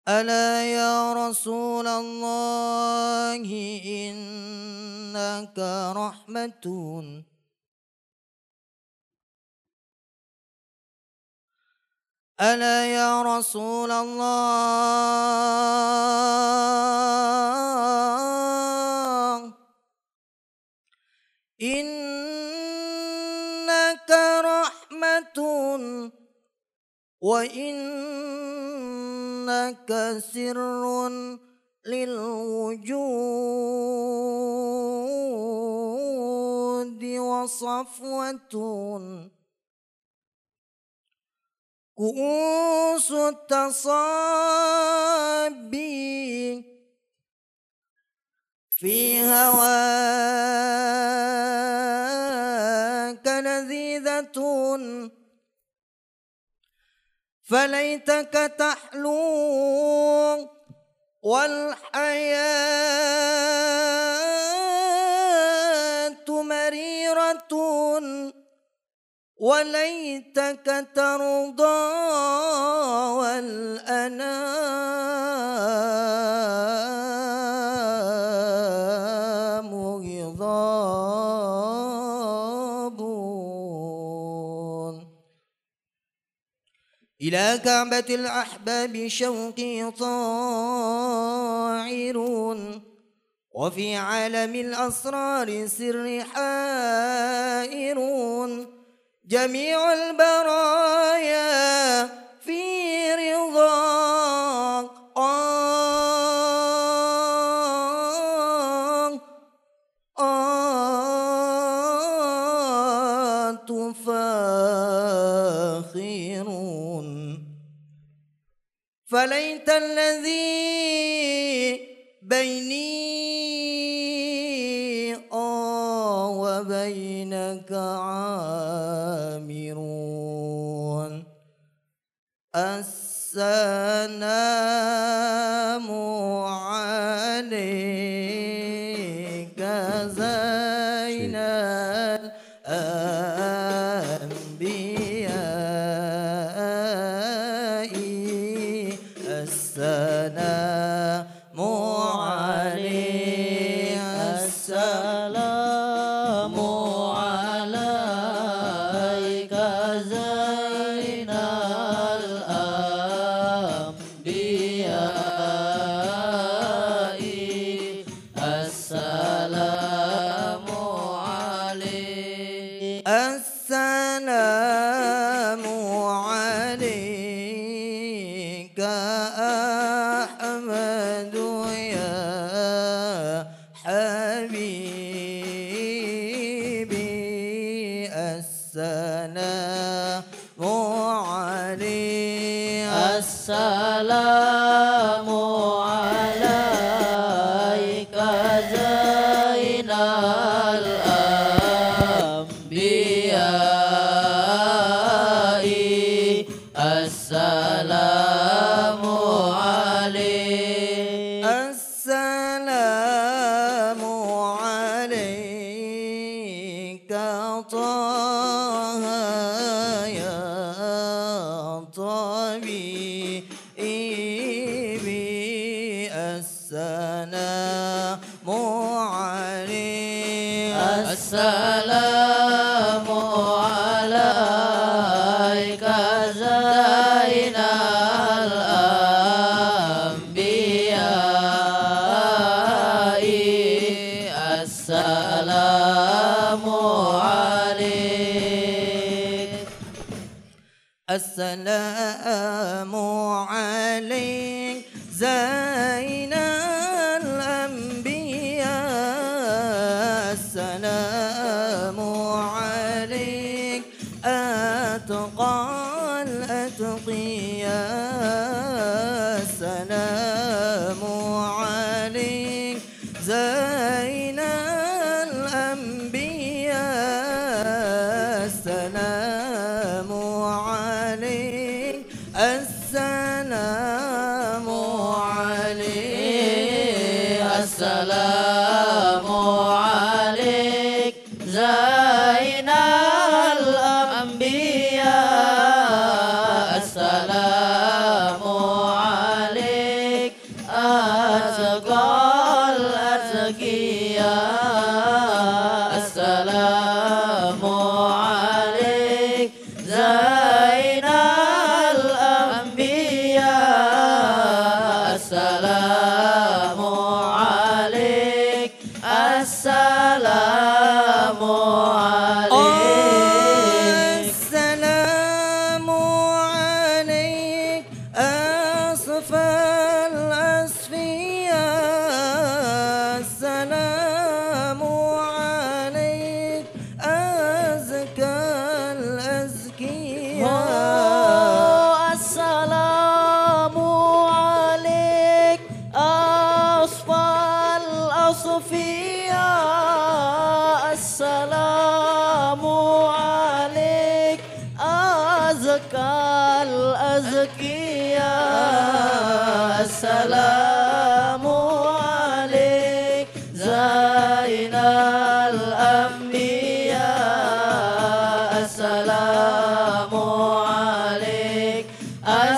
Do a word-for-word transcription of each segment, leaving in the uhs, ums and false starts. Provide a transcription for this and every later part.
ألا يا رسول الله إنك رحمة ألا يا رسول الله إنك رحمة وإنك سر للوجود وصفوة كؤوس التصابي في هواك لذيذة فليتك تحلو والحياة مريرة وليتك ترضى والأنام غضاب إلى كعبة الأحباب شوقي طائر وفي عالم الأسرار سر حائر جميع البرايا في رضاك آه آه تفاخرون فليت الذي بيني آه وبينك عامرون السلام عليك زين الأنبياء السلام عليك السلام عليك زين الأنبياء السلام عليك السلام عليك أحمد يا حبيبي السلام عليك السلام عليك زين الأنبياء السلام عليك السلام عليك طه يا طبيبي السلام عليك السلام عليك زين الأنبياء السلام عليك السلام عليك زين الأنبياء السلام عليك أتقى الأتقياء السلام عليك زين الأنبياء السلام عليك السلام عليك السلام عليك زين الأنبياء السلام عليك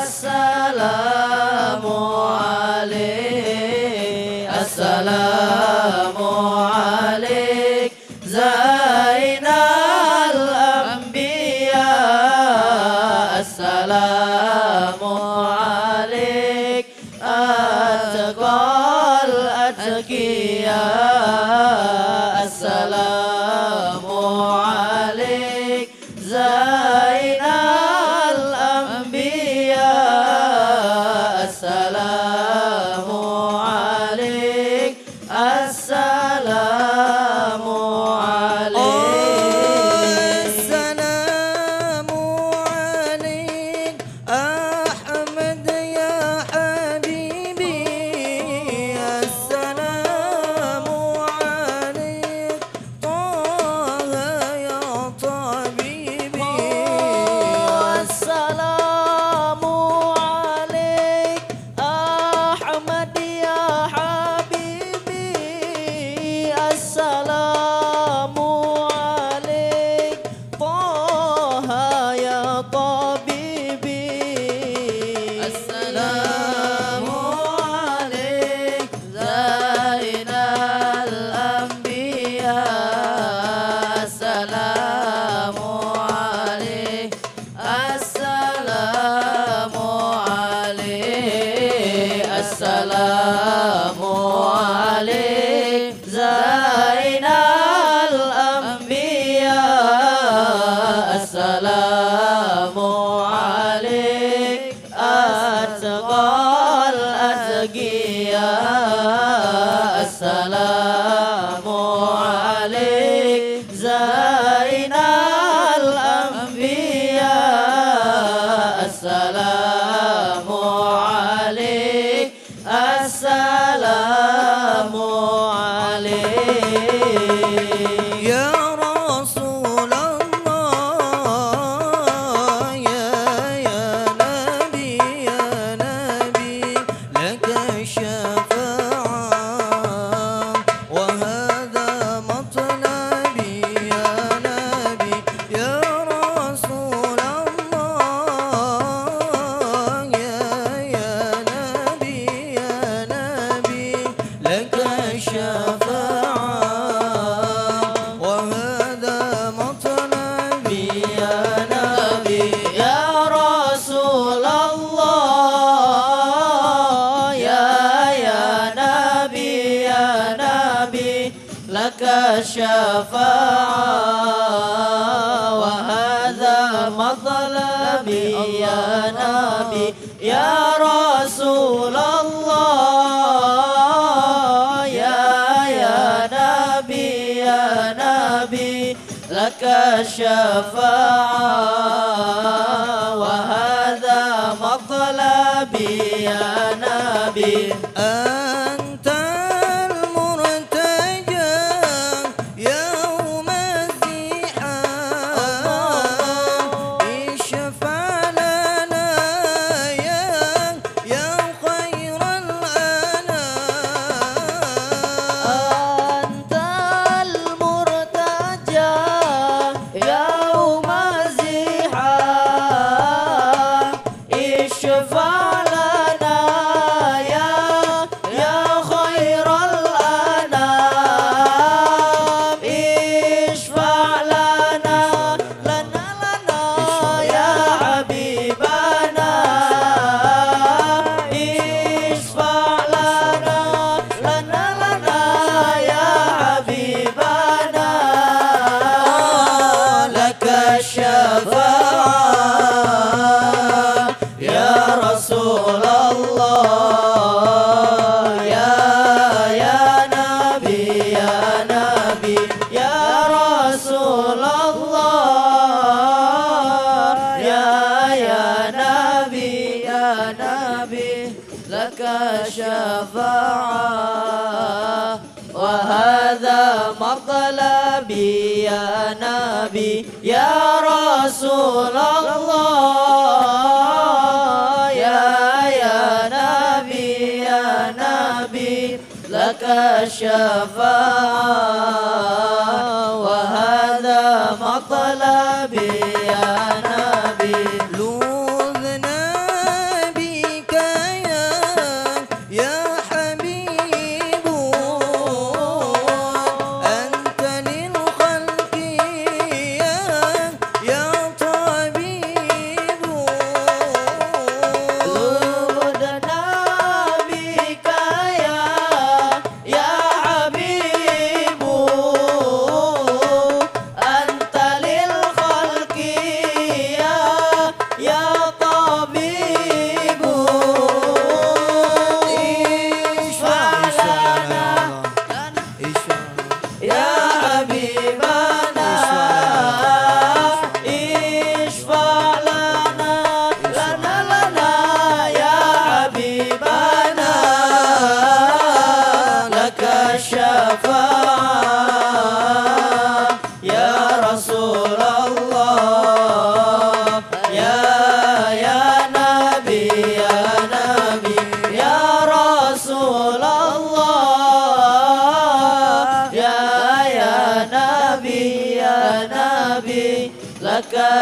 assalamu alaik, assalamu alaik Zainal Anbiya, assalamu alaik atqal atqiya, assalamu alaik Zainal Anbiya, assalamu alaik, assalamu alaik, assalamu alaik Ahmad ya habibi, assalamu alaik Taha ya tabibi, assalamu alaik Ahmad ya habibi, assalamu alaik Taha ya tabibi, assalamu alaik Zainal Anbiya, assalamu alaik, assalamu alaik, assalamu alaik Zainal Anbiya, assalamu alaik atqal atqiya, assalamu alaik Zainal Anbiya, assalamu alaik, assalamu alaik ya Rasulullah, ya ya Nabi, ya Nabi laka syafa'ah wa hadha matlabi, ya Nabi, ya Rasulullah, ya ya Nabi, ya Nabi laka syafa'ah wa hadha matlabi, ya Nabi, ya Rasulullah, ya ya Nabi, ya Nabi laka syafa'ah wa hadha matlabi, ya Nabi, ya Rasulullah, ya ya Nabi, ya Nabi laka syafa'ah wa hadha matlabi, ya Nabi, antal murtaja yaum az-ziham, ishfa' lana ya ya khairal anam, antal murtaja yauma ziham, ishfa' lana ya ya khairal anam, ishfa' lana lana lana ya habibana, ishfa' lana lana lana ya habibana, laka syafa'ah ya Rasulullah, ya ya Nabi, ya Nabi, ya Rasulullah, ya ya Nabi, ya Nabi laka syafa'ah wa hadha matlabi, ya Nabi, ya Rasulullah, ya ya Nabi, ya Nabi laka syafa'ah wa hadha matlabi, ya Nabi, لوذنا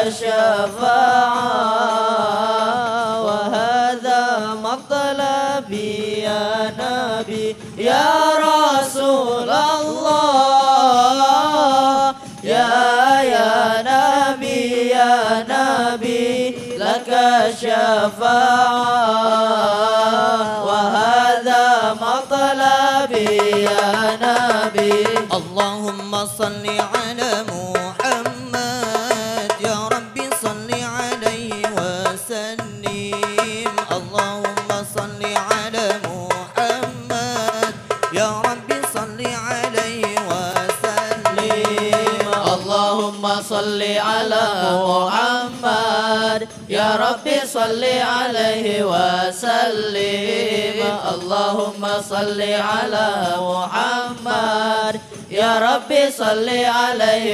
الشفاعة وهذا مطلبي يا نبي يا رسول الله يا يا نبي يا نبي لك الشفاعة وهذا مطلبي يا نبي. اللهم صل على محمد يا ربي صل عليه وسلم. اللهم صل على محمد يا ربي صل عليه وسلم. اللهم صل على محمد يا ربي صل عليه وسلم. اللهم صل على محمد يا ربي صل عليه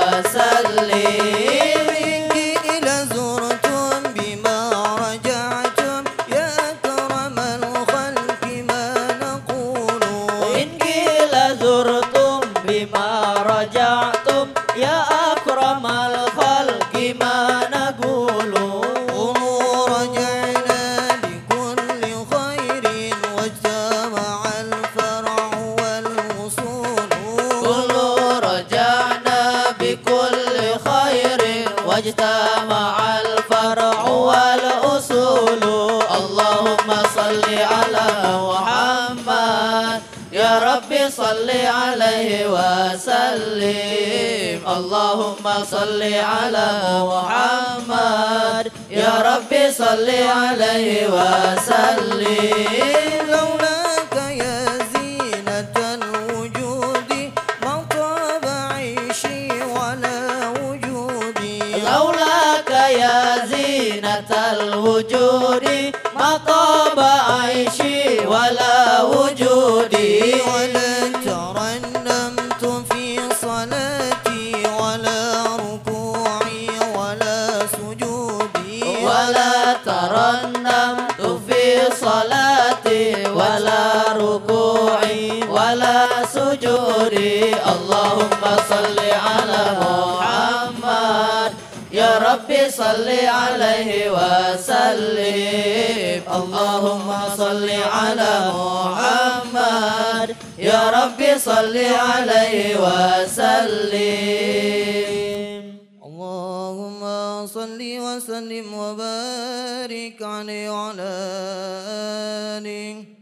وسلم. إلى زرتم بما رجعتم يا أكرم الخلق ما نقول. إن قيل زرتم بما رجعتم يا أكرم الخلق ما نقول. قولوا رجعنا بكل خير واجتمع الفرع والوصول. قولوا رجعنا بكل خير واجتمع الفرع والأصول. اللهم صل على محمد يا ربي صل عليه وسلم. اللهم صل على محمد يا ربي صل عليه وسلم. لولاك يا زينة الوجود ما طاب عيشي ولا وجودي. لولاك يا زينة الوجود ما طاب عيشي ولا وجودي. ولا ترنمت في صلاتي ولا ركوعي ولا سجودي. ولا ترنمت في صلاتي ولا ركوعي ولا سجودي. اللهم صل على محمد يا ربي صل عليه وسلم. اللهم صل على محمد يا ربي صل عليه وسلم. اللهم صل وسلم وبارك عليه وعلى آله